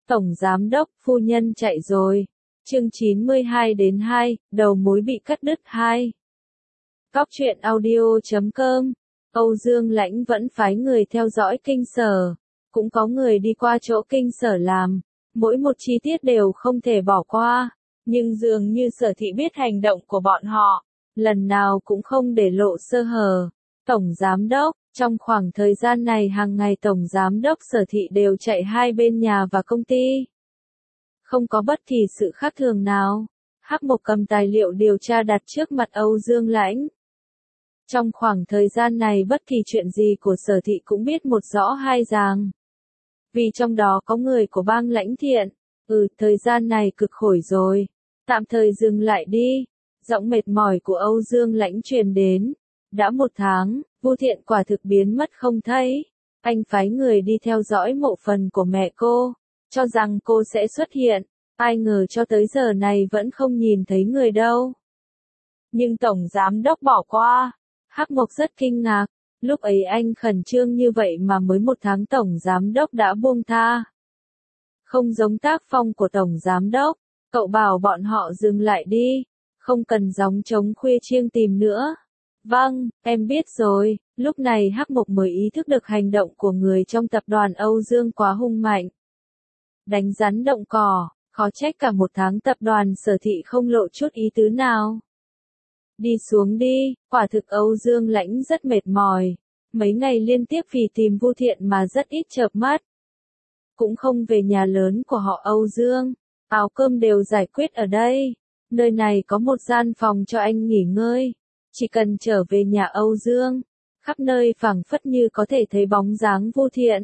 Tổng giám đốc, phu nhân chạy rồi. Chương 92-2, đầu mối bị cắt đứt 2. Cóc truyện audio.com. Âu Dương Lãnh vẫn phái người theo dõi kinh sở. Cũng có người đi qua chỗ kinh sở làm. Mỗi một chi tiết đều không thể bỏ qua. Nhưng dường như Sở Thị biết hành động của bọn họ. Lần nào cũng không để lộ sơ hở. Tổng giám đốc, trong khoảng thời gian này hàng ngày Tổng giám đốc Sở Thị đều chạy hai bên nhà và công ty. Không có bất kỳ sự khác thường nào. Hắc Mộc cầm tài liệu điều tra đặt trước mặt Âu Dương Lãnh. Trong khoảng thời gian này bất kỳ chuyện gì của Sở Thị cũng biết một rõ hai ràng. Vì trong đó có người của bang Lãnh Thiện. Thời gian này cực khổ rồi. Tạm thời dừng lại đi. Giọng mệt mỏi của Âu Dương Lãnh truyền đến. Đã 1 tháng, Vu Thiện quả thực biến mất không thấy. Anh phái người đi theo dõi mộ phần của mẹ cô, cho rằng cô sẽ xuất hiện. Ai ngờ cho tới giờ này vẫn không nhìn thấy người đâu. Nhưng Tổng Giám Đốc bỏ qua. Hắc Mộc rất kinh ngạc. Lúc ấy anh khẩn trương như vậy mà mới 1 tháng Tổng Giám Đốc đã buông tha. Không giống tác phong của Tổng Giám Đốc. Cậu bảo bọn họ dừng lại đi. Không cần gióng trống khuya chiêng tìm nữa. Vâng, em biết rồi. Lúc này Hắc Mộc mới ý thức được hành động của người trong tập đoàn Âu Dương quá hung mạnh. Đánh rắn động cỏ, khó trách cả 1 tháng tập đoàn Sở Thị không lộ chút ý tứ nào. Đi xuống đi, quả thực Âu Dương Lãnh rất mệt mỏi. Mấy ngày liên tiếp vì tìm Vu Thiện mà rất ít chợp mắt. Cũng không về nhà lớn của họ Âu Dương. Áo cơm đều giải quyết ở đây. Nơi này có một gian phòng cho anh nghỉ ngơi. Chỉ cần trở về nhà Âu Dương, khắp nơi phảng phất như có thể thấy bóng dáng Vu Thiện.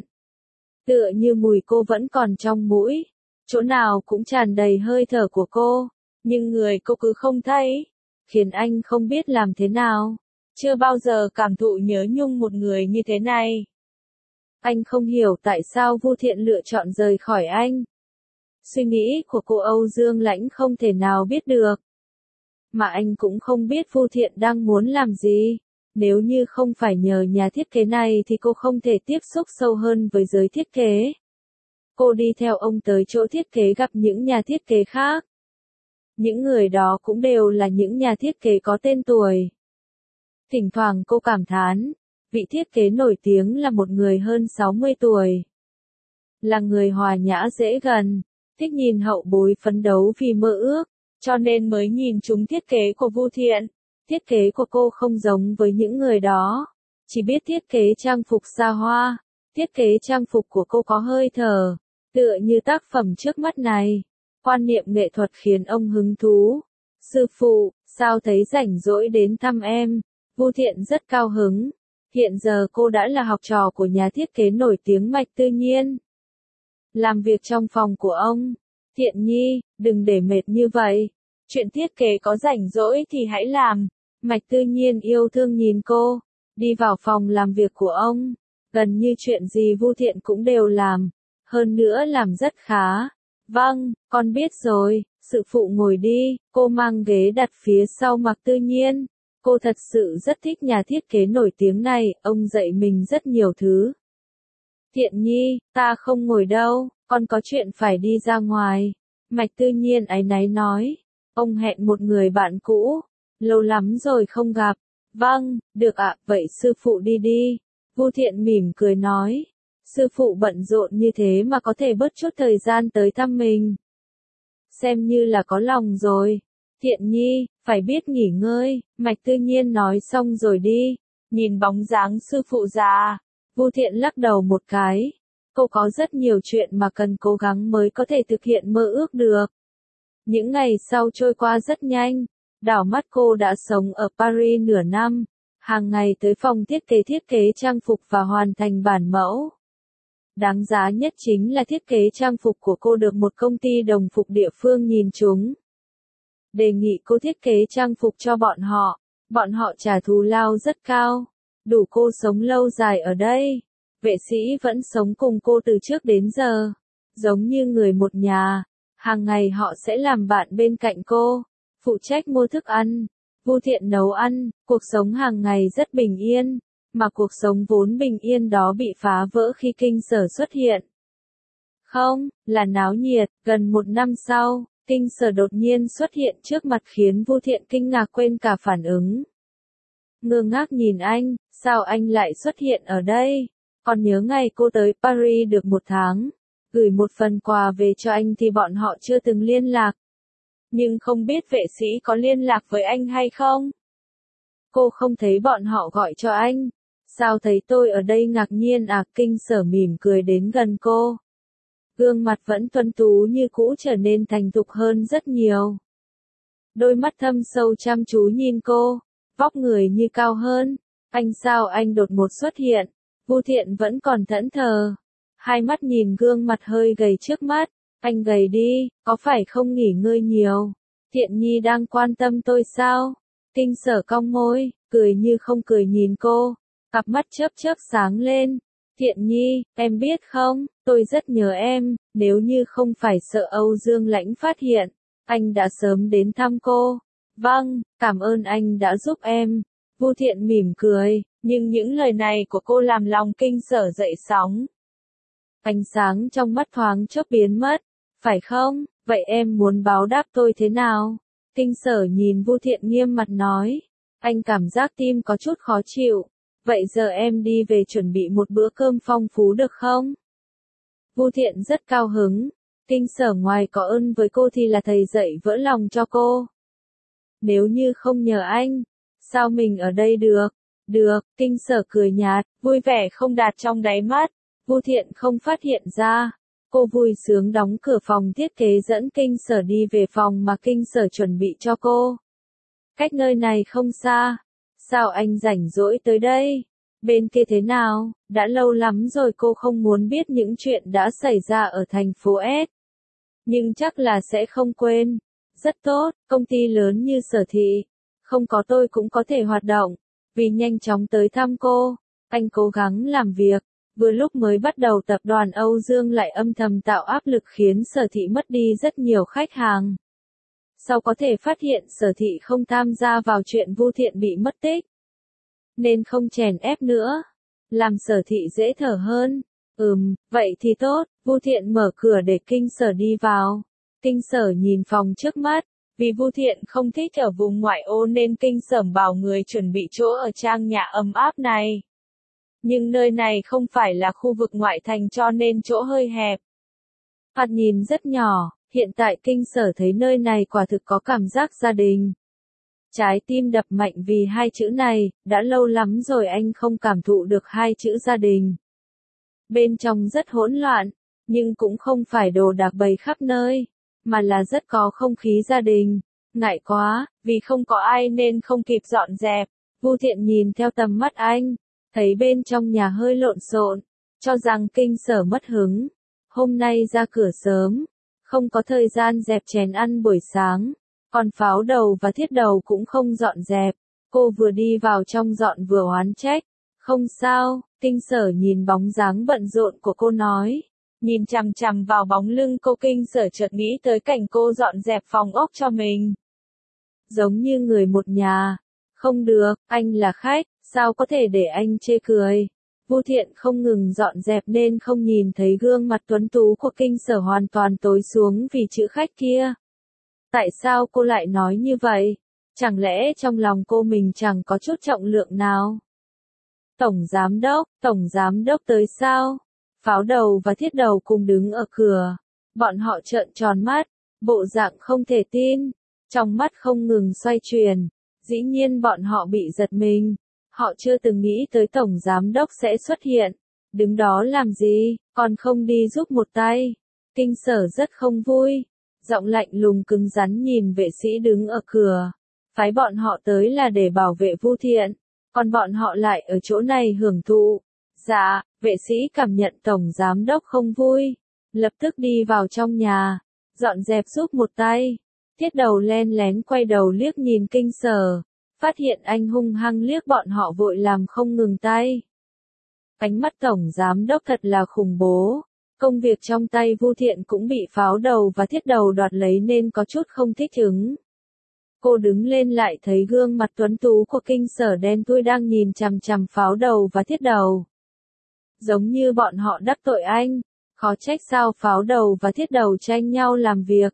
Tựa như mùi cô vẫn còn trong mũi, chỗ nào cũng tràn đầy hơi thở của cô, nhưng người cô cứ không thấy, khiến anh không biết làm thế nào. Chưa bao giờ cảm thụ nhớ nhung một người như thế này. Anh không hiểu tại sao Vu Thiện lựa chọn rời khỏi anh. Suy nghĩ của cô Âu Dương Lãnh không thể nào biết được. Mà anh cũng không biết Vu Thiện đang muốn làm gì. Nếu như không phải nhờ nhà thiết kế này thì cô không thể tiếp xúc sâu hơn với giới thiết kế. Cô đi theo ông tới chỗ thiết kế gặp những nhà thiết kế khác. Những người đó cũng đều là những nhà thiết kế có tên tuổi. Thỉnh thoảng cô cảm thán, vị thiết kế nổi tiếng là một người hơn 60 tuổi. Là người hòa nhã dễ gần, thích nhìn hậu bối phấn đấu vì mơ ước. Cho nên mới nhìn chúng thiết kế của Vu Thiện. Thiết kế của cô không giống với những người đó. Chỉ biết thiết kế trang phục xa hoa. Thiết kế trang phục của cô có hơi thở. Tựa như tác phẩm trước mắt này. Quan niệm nghệ thuật khiến ông hứng thú. Sư phụ, sao thấy rảnh rỗi đến thăm em? Vu Thiện rất cao hứng. Hiện giờ cô đã là học trò của nhà thiết kế nổi tiếng Mạch Tư Nhiên. Làm việc trong phòng của ông. Thiện Nhi, đừng để mệt như vậy. Chuyện thiết kế có rảnh rỗi thì hãy làm. Mạch Tư Nhiên yêu thương nhìn cô. Đi vào phòng làm việc của ông. Gần như chuyện gì Vu Thiện cũng đều làm. Hơn nữa làm rất khá. Vâng, con biết rồi. Sự phụ ngồi đi. Cô mang ghế đặt phía sau Mạch Tư Nhiên. Cô thật sự rất thích nhà thiết kế nổi tiếng này. Ông dạy mình rất nhiều thứ. Thiện Nhi, ta không ngồi đâu. Con có chuyện phải đi ra ngoài. Mạch Tư Nhiên áy náy nói. Ông hẹn một người bạn cũ. Lâu lắm rồi không gặp. Vâng, được ạ, vậy sư phụ đi đi. Vu Thiện mỉm cười nói. Sư phụ bận rộn như thế mà có thể bớt chút thời gian tới thăm mình. Xem như là có lòng rồi. Thiện Nhi, phải biết nghỉ ngơi. Mạch Tư Nhiên nói xong rồi đi. Nhìn bóng dáng sư phụ già. Vu Thiện lắc đầu một cái. Cô có rất nhiều chuyện mà cần cố gắng mới có thể thực hiện mơ ước được. Những ngày sau trôi qua rất nhanh. Đảo mắt cô đã sống ở Paris nửa năm. Hàng ngày tới phòng thiết kế trang phục và hoàn thành bản mẫu. Đáng giá nhất chính là thiết kế trang phục của cô được một công ty đồng phục địa phương nhìn trúng. Đề nghị cô thiết kế trang phục cho bọn họ. Bọn họ trả thù lao rất cao. Đủ cô sống lâu dài ở đây. Vệ sĩ vẫn sống cùng cô từ trước đến giờ. Giống như người một nhà. Hàng ngày họ sẽ làm bạn bên cạnh cô. Phụ trách mua thức ăn. Vu Thiện nấu ăn. Cuộc sống hàng ngày rất bình yên. Mà cuộc sống vốn bình yên đó bị phá vỡ khi kinh sở xuất hiện. Không, là náo nhiệt. Gần một năm sau, Kinh Sở đột nhiên xuất hiện trước mặt khiến Vu Thiện kinh ngạc quên cả phản ứng. Ngơ ngác nhìn anh, sao anh lại xuất hiện ở đây? Còn nhớ ngày cô tới Paris được một tháng, gửi một phần quà về cho anh thì bọn họ chưa từng liên lạc. Nhưng không biết vệ sĩ có liên lạc với anh hay không? Cô không thấy bọn họ gọi cho anh. Sao thấy tôi ở đây ngạc nhiên à? Kinh Sở mỉm cười đến gần cô. Gương mặt vẫn tuấn tú như cũ trở nên thành thục hơn rất nhiều. Đôi mắt thâm sâu chăm chú nhìn cô, vóc người như cao hơn. Anh sao anh đột ngột xuất hiện? Vu Thiện vẫn còn thẫn thờ. Hai mắt nhìn gương mặt hơi gầy trước mắt. Anh gầy đi, có phải không nghỉ ngơi nhiều? Thiện Nhi đang quan tâm tôi sao? Kinh Sở cong môi, cười như không cười nhìn cô. Cặp mắt chớp chớp sáng lên. Thiện Nhi, em biết không, tôi rất nhớ em, nếu như không phải sợ Âu Dương Lãnh phát hiện, anh đã sớm đến thăm cô. Vâng, cảm ơn anh đã giúp em. Vu Thiện mỉm cười, nhưng những lời này của cô làm lòng Kinh Sở dậy sóng. Ánh sáng trong mắt thoáng chốc biến mất. Phải không, vậy em muốn báo đáp tôi thế nào? Kinh Sở nhìn Vu Thiện nghiêm mặt nói. Anh cảm giác tim có chút khó chịu. Vậy giờ em đi về chuẩn bị một bữa cơm phong phú được không? Vu Thiện rất cao hứng. Kinh Sở ngoài có ơn với cô thì là thầy dạy vỡ lòng cho cô. Nếu như không nhờ anh, sao mình ở đây được? Được, Kinh Sở cười nhạt, vui vẻ không đạt trong đáy mắt. Vu Thiện không phát hiện ra. Cô vui sướng đóng cửa phòng thiết kế dẫn Kinh Sở đi về phòng mà Kinh Sở chuẩn bị cho cô. Cách nơi này không xa. Sao anh rảnh rỗi tới đây? Bên kia thế nào? Đã lâu lắm rồi cô không muốn biết những chuyện đã xảy ra ở thành phố S. Nhưng chắc là sẽ không quên. Rất tốt, công ty lớn như Sở Thị. Không có tôi cũng có thể hoạt động. Vì nhanh chóng tới thăm cô, anh cố gắng làm việc. Vừa lúc mới bắt đầu tập đoàn Âu Dương lại âm thầm tạo áp lực khiến Sở Thị mất đi rất nhiều khách hàng. Sau có thể phát hiện Sở Thị không tham gia vào chuyện Vu Thiện bị mất tích. Nên không chèn ép nữa. Làm Sở Thị dễ thở hơn. Vậy thì tốt. Vu Thiện mở cửa để Kinh Sở đi vào. Kinh Sở nhìn phòng trước mắt. Vì Vu Thiện không thích ở vùng ngoại ô nên Kinh Sở bảo người chuẩn bị chỗ ở trang nhà ấm áp này. Nhưng nơi này không phải là khu vực ngoại thành cho nên chỗ hơi hẹp. Thoạt nhìn rất nhỏ, hiện tại Kinh Sở thấy nơi này quả thực có cảm giác gia đình. Trái tim đập mạnh vì hai chữ này, đã lâu lắm rồi anh không cảm thụ được hai chữ gia đình. Bên trong rất hỗn loạn, nhưng cũng không phải đồ đạc bày khắp nơi, mà là rất có không khí gia đình. Ngại quá, vì không có ai nên không kịp dọn dẹp. Vu Thiện nhìn theo tầm mắt anh, thấy bên trong nhà hơi lộn xộn, cho rằng Kinh Sở mất hứng. Hôm nay ra cửa sớm, không có thời gian dẹp chén ăn buổi sáng, còn pháo đầu và thiết đầu cũng không dọn dẹp. Cô vừa đi vào trong dọn vừa oán trách. Không sao, Kinh Sở nhìn bóng dáng bận rộn của cô nói. Nhìn chằm chằm vào bóng lưng cô, Kinh Sở chợt nghĩ tới cảnh cô dọn dẹp phòng ốc cho mình. Giống như người một nhà. Không được, anh là khách, sao có thể để anh chê cười. Vu Thiện không ngừng dọn dẹp nên không nhìn thấy gương mặt tuấn tú của Kinh Sở hoàn toàn tối xuống vì chữ khách kia. Tại sao cô lại nói như vậy? Chẳng lẽ trong lòng cô mình chẳng có chút trọng lượng nào? Tổng giám đốc tới sao? Pháo đầu và thiết đầu cùng đứng ở cửa. Bọn họ trợn tròn mắt, bộ dạng không thể tin. Trong mắt không ngừng xoay chuyển. Dĩ nhiên bọn họ bị giật mình. Họ chưa từng nghĩ tới tổng giám đốc sẽ xuất hiện. Đứng đó làm gì, còn không đi giúp một tay. Kinh Sở rất không vui. Giọng lạnh lùng cứng rắn nhìn vệ sĩ đứng ở cửa. Phái bọn họ tới là để bảo vệ Vu Thiện. Còn bọn họ lại ở chỗ này hưởng thụ. Dạ, vệ sĩ cảm nhận tổng giám đốc không vui. Lập tức đi vào trong nhà. Dọn dẹp giúp một tay. Thiết đầu len lén quay đầu liếc nhìn Kinh Sở. Phát hiện anh hung hăng liếc bọn họ vội làm không ngừng tay. Ánh mắt tổng giám đốc thật là khủng bố. Công việc trong tay Vu Thiện cũng bị pháo đầu và thiết đầu đoạt lấy nên có chút không thích ứng. Cô đứng lên lại thấy gương mặt tuấn tú của Kinh Sở đen thui đang nhìn chằm chằm pháo đầu và thiết đầu. Giống như bọn họ đắc tội anh. Khó trách sao Pháo Đầu và Thiết Đầu tranh nhau làm việc.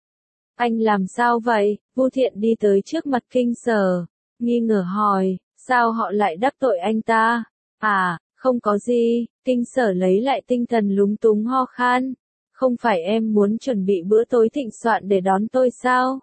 Anh làm sao vậy? Vu Thiện đi tới trước mặt Kinh Sở, nghi ngờ hỏi, sao họ lại đắc tội anh ta? À, không có gì, Kinh Sở lấy lại tinh thần lúng túng ho khan. Không phải em muốn chuẩn bị bữa tối thịnh soạn để đón tôi sao?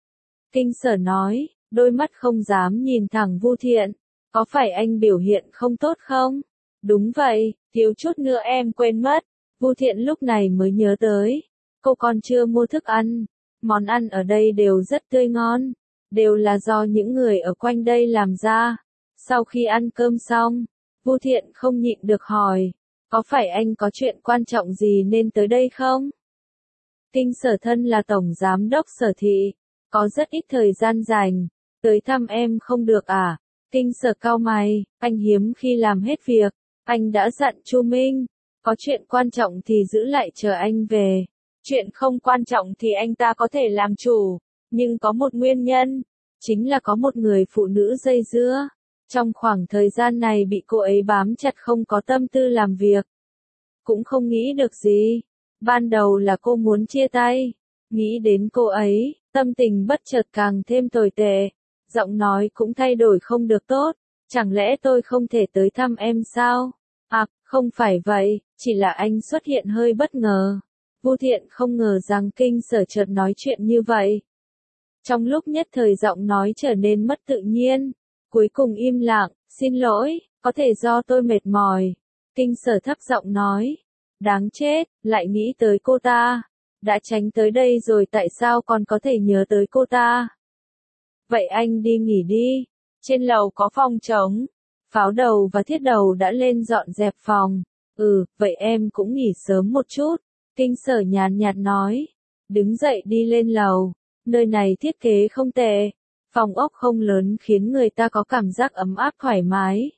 Kinh Sở nói, đôi mắt không dám nhìn thẳng Vu Thiện. Có phải anh biểu hiện không tốt không? Đúng vậy, thiếu chút nữa em quên mất. Vu Thiện lúc này mới nhớ tới. Cô còn chưa mua thức ăn. Món ăn ở đây đều rất tươi ngon. Đều là do những người ở quanh đây làm ra. Sau khi ăn cơm xong, Vu Thiện không nhịn được hỏi. Có phải anh có chuyện quan trọng gì nên tới đây không? Kinh Sở thân là tổng giám đốc Sở thị. Có rất ít thời gian dành. Tới thăm em không được à? Kinh Sở cau mày, anh hiếm khi làm hết việc. Anh đã dặn Chu Minh. Có chuyện quan trọng thì giữ lại chờ anh về. Chuyện không quan trọng thì anh ta có thể làm chủ. Nhưng có một nguyên nhân. Chính là có một người phụ nữ dây dưa. Trong khoảng thời gian này bị cô ấy bám chặt không có tâm tư làm việc. Cũng không nghĩ được gì. Ban đầu là cô muốn chia tay. Nghĩ đến cô ấy, tâm tình bất chợt càng thêm tồi tệ. Giọng nói cũng thay đổi không được tốt. Chẳng lẽ tôi không thể tới thăm em sao? À, không phải vậy, chỉ là anh xuất hiện hơi bất ngờ. Vu Thiện không ngờ rằng Kinh Sở chợt nói chuyện như vậy. Trong lúc nhất thời giọng nói trở nên mất tự nhiên. Cuối cùng im lặng, xin lỗi, có thể do tôi mệt mỏi. Kinh Sở thấp giọng nói. Đáng chết, lại nghĩ tới cô ta. Đã tránh tới đây rồi tại sao còn có thể nhớ tới cô ta? Vậy anh đi nghỉ đi. Trên lầu có phòng trống. Pháo Đầu và Thiết Đầu đã lên dọn dẹp phòng. Vậy em cũng nghỉ sớm một chút. Kinh Sở nhàn nhạt nói. Đứng dậy đi lên lầu. Nơi này thiết kế không tệ. Phòng ốc không lớn khiến người ta có cảm giác ấm áp thoải mái.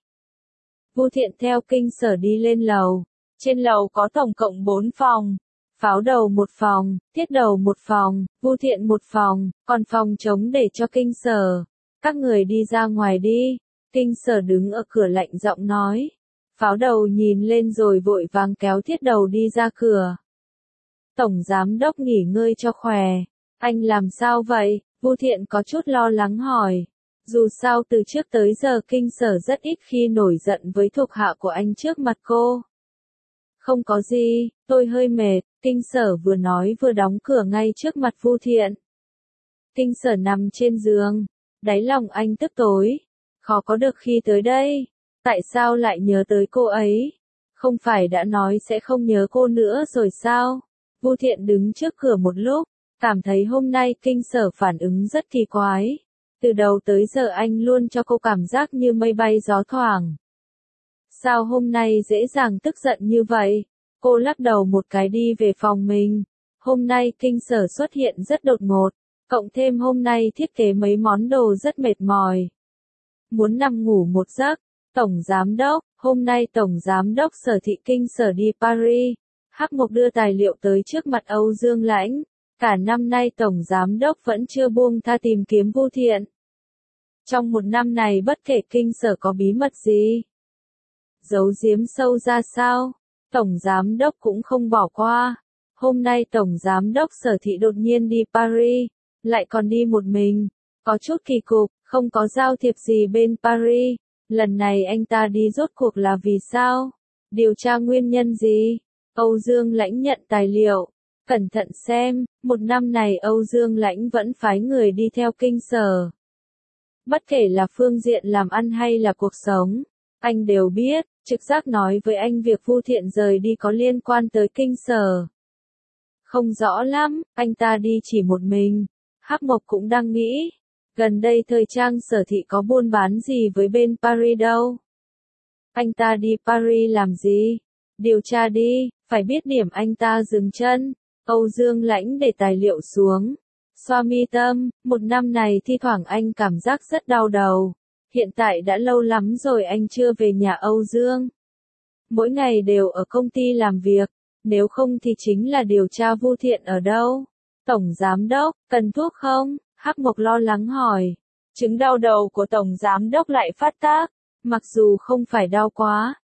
Vu Thiện theo Kinh Sở đi lên lầu. Trên lầu có tổng cộng 4 phòng. Pháo Đầu một phòng, Thiết Đầu một phòng, Vu Thiện một phòng, còn phòng trống để cho Kinh Sở. Các người đi ra ngoài đi. Kinh Sở đứng ở cửa lạnh giọng nói. Pháo Đầu nhìn lên rồi vội vàng kéo Thiết Đầu đi ra cửa. Tổng giám đốc nghỉ ngơi cho khỏe. Anh làm sao vậy? Vu Thiện có chút lo lắng hỏi. Dù sao từ trước tới giờ Kinh Sở rất ít khi nổi giận với thuộc hạ của anh trước mặt cô. Không có gì, tôi hơi mệt. Kinh Sở vừa nói vừa đóng cửa ngay trước mặt Vu Thiện. Kinh Sở nằm trên giường. Đáy lòng anh tức tối. Khó có được khi tới đây. Tại sao lại nhớ tới cô ấy? Không phải đã nói sẽ không nhớ cô nữa rồi sao? Vu Thiện đứng trước cửa một lúc. Cảm thấy hôm nay Kinh Sở phản ứng rất kỳ quái. Từ đầu tới giờ anh luôn cho cô cảm giác như mây bay gió thoảng. Sao hôm nay dễ dàng tức giận như vậy? Cô lắc đầu một cái đi về phòng mình. Hôm nay Kinh Sở xuất hiện rất đột ngột. Cộng thêm hôm nay thiết kế mấy món đồ rất mệt mỏi. Muốn nằm ngủ một giấc. Tổng Giám đốc, hôm nay Tổng Giám đốc Sở thị Kinh Sở đi Paris. Hắc Mộc đưa tài liệu tới trước mặt Âu Dương Lãnh. Cả năm nay Tổng Giám đốc vẫn chưa buông tha tìm kiếm Vu Thiện. Trong một năm này bất kể Kinh Sở có bí mật gì, giấu giếm sâu ra sao, Tổng Giám đốc cũng không bỏ qua. Hôm nay Tổng Giám đốc Sở thị đột nhiên đi Paris, lại còn đi một mình. Có chút kỳ cục, không có giao thiệp gì bên Paris. Lần này anh ta đi rốt cuộc là vì sao? Điều tra nguyên nhân gì? Âu Dương Lãnh nhận tài liệu. Cẩn thận xem, một năm này Âu Dương Lãnh vẫn phái người đi theo Kinh Sở. Bất kể là phương diện làm ăn hay là cuộc sống, anh đều biết, trực giác nói với anh việc Vu Thiện rời đi có liên quan tới Kinh Sở. Không rõ lắm, anh ta đi chỉ một mình. Hắc Mộc cũng đang nghĩ, gần đây thời trang Sở thị có buôn bán gì với bên Paris đâu. Anh ta đi Paris làm gì? Điều tra đi, phải biết điểm anh ta dừng chân. Âu Dương Lãnh để tài liệu xuống. Xoa mi tâm, một năm này thi thoảng anh cảm giác rất đau đầu. Hiện tại đã lâu lắm rồi anh chưa về nhà Âu Dương. Mỗi ngày đều ở công ty làm việc, nếu không thì chính là điều tra Vu Thiện ở đâu. Tổng Giám đốc, cần thuốc không? Hắc Mộc lo lắng hỏi. Chứng đau đầu của Tổng Giám đốc lại phát tác, mặc dù không phải đau quá,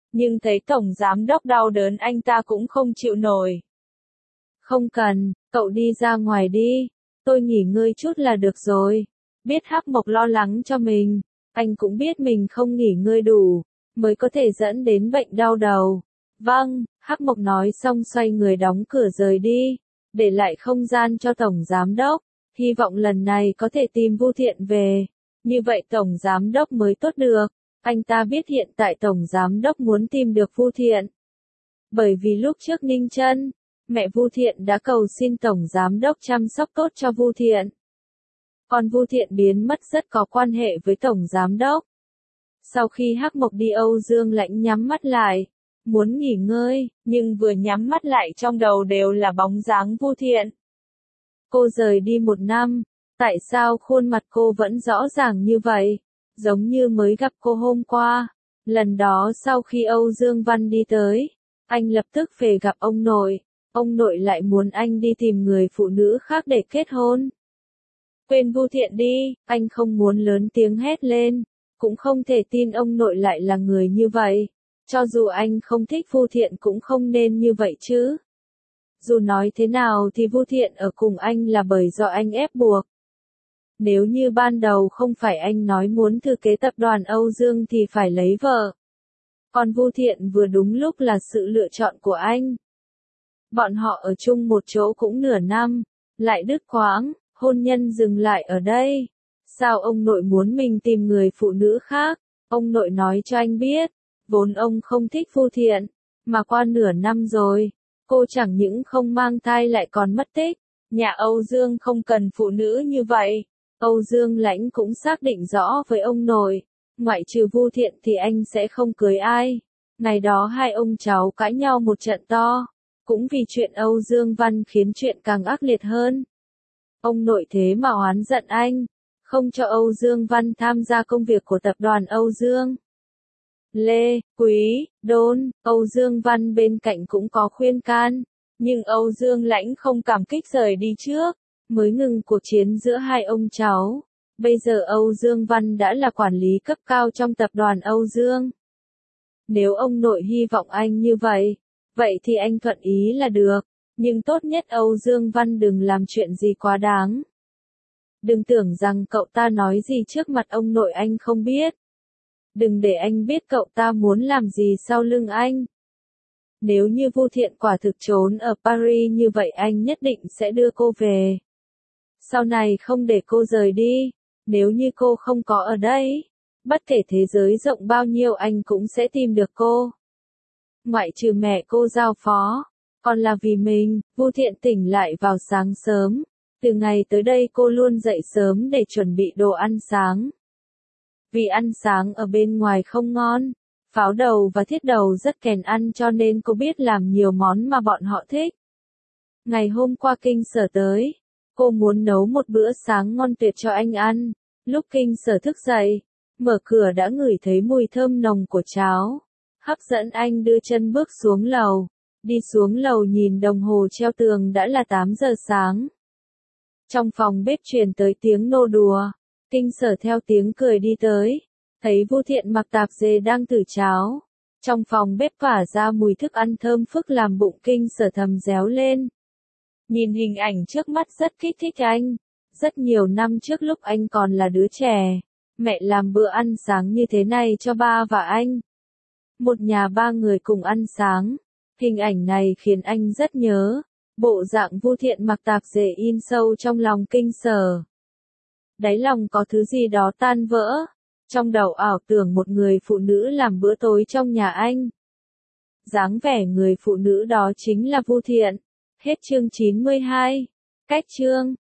Nhưng thấy tổng giám đốc đau đớn anh ta cũng không chịu nổi. Không cần, cậu đi ra ngoài đi, tôi nghỉ ngơi chút là được rồi. Biết Hắc Mộc lo lắng cho mình, anh cũng biết mình không nghỉ ngơi đủ, mới có thể dẫn đến bệnh đau đầu. Vâng, Hắc Mộc nói xong xoay người đóng cửa rời đi, để lại không gian cho tổng giám đốc, hy vọng lần này có thể tìm Vu Thiện về, như vậy tổng giám đốc mới tốt được. Anh ta biết hiện tại tổng giám đốc muốn tìm được Vu Thiện. Bởi vì lúc trước Ninh Chân, mẹ Vu Thiện đã cầu xin tổng giám đốc chăm sóc tốt cho Vu Thiện. Còn Vu Thiện biến mất rất có quan hệ với tổng giám đốc. Sau khi Hắc Mộc đi, Âu Dương Lãnh nhắm mắt lại, muốn nghỉ ngơi, nhưng vừa nhắm mắt lại trong đầu đều là bóng dáng Vu Thiện. Cô rời đi 1 năm, tại sao khuôn mặt cô vẫn rõ ràng như vậy, giống như mới gặp cô hôm qua. Lần đó sau khi Âu Dương Văn đi tới, anh lập tức về gặp ông nội lại muốn anh đi tìm người phụ nữ khác để kết hôn. Quên Vu Thiện đi, anh không muốn lớn tiếng hét lên, cũng không thể tin ông nội lại là người như vậy. Cho dù anh không thích Vu Thiện cũng không nên như vậy chứ. Dù nói thế nào thì Vu Thiện ở cùng anh là bởi do anh ép buộc. Nếu như ban đầu không phải anh nói muốn thừa kế tập đoàn Âu Dương thì phải lấy vợ. Còn Vu Thiện vừa đúng lúc là sự lựa chọn của anh. Bọn họ ở chung một chỗ cũng nửa năm, lại đứt quãng, hôn nhân dừng lại ở đây. Sao ông nội muốn mình tìm người phụ nữ khác? Ông nội nói cho anh biết, vốn ông không thích Vu Thiện, mà qua nửa năm rồi, cô chẳng những không mang thai lại còn mất tích. Nhà Âu Dương không cần phụ nữ như vậy. Âu Dương Lãnh cũng xác định rõ với ông nội, ngoại trừ Vu Thiện thì anh sẽ không cưới ai. Ngày đó hai ông cháu cãi nhau một trận to, cũng vì chuyện Âu Dương Văn khiến chuyện càng ác liệt hơn. Ông nội thế mà oán giận anh, không cho Âu Dương Văn tham gia công việc của tập đoàn Âu Dương. Lê, Quý, Đôn, Âu Dương Văn bên cạnh cũng có khuyên can, nhưng Âu Dương Lãnh không cảm kích rời đi trước, mới ngừng cuộc chiến giữa hai ông cháu. Bây giờ Âu Dương Văn đã là quản lý cấp cao trong tập đoàn Âu Dương. Nếu ông nội hy vọng anh như vậy, vậy thì anh thuận ý là được, nhưng tốt nhất Âu Dương Văn đừng làm chuyện gì quá đáng. Đừng tưởng rằng cậu ta nói gì trước mặt ông nội anh không biết. Đừng để anh biết cậu ta muốn làm gì sau lưng anh. Nếu như Vu Thiện quả thực trốn ở Paris như vậy anh nhất định sẽ đưa cô về. Sau này không để cô rời đi, nếu như cô không có ở đây, bất kể thế giới rộng bao nhiêu anh cũng sẽ tìm được cô. Ngoại trừ mẹ cô giao phó, còn là vì mình. Vu Thiện tỉnh lại vào sáng sớm, từ ngày tới đây cô luôn dậy sớm để chuẩn bị đồ ăn sáng. Vì ăn sáng ở bên ngoài không ngon, pháo đầu và thiết đầu rất kèn ăn cho nên cô biết làm nhiều món mà bọn họ thích. Ngày hôm qua Kinh Sở tới, cô muốn nấu một bữa sáng ngon tuyệt cho anh ăn. Lúc Kinh Sở thức dậy, mở cửa đã ngửi thấy mùi thơm nồng của cháo, hấp dẫn anh đưa chân bước xuống lầu. Đi xuống lầu nhìn đồng hồ treo tường đã là 8 giờ sáng. Trong phòng bếp truyền tới tiếng nô đùa, Kinh Sở theo tiếng cười đi tới, thấy Vu Thiện mặc tạp dề đang thử cháo. Trong phòng bếp tỏa ra mùi thức ăn thơm phức làm bụng Kinh Sở thầm réo lên. Nhìn hình ảnh trước mắt rất kích thích anh. Rất nhiều năm trước lúc anh còn là đứa trẻ, mẹ làm bữa ăn sáng như thế này cho ba và anh. Một nhà 3 người cùng ăn sáng. Hình ảnh này khiến anh rất nhớ. Bộ dạng Vu Thiện mặc tạp dề in sâu trong lòng Kinh Sở. Đáy lòng có thứ gì đó tan vỡ. Trong đầu ảo tưởng một người phụ nữ làm bữa tối trong nhà anh. Dáng vẻ người phụ nữ đó chính là Vu Thiện. Hết chương 92. Cách chương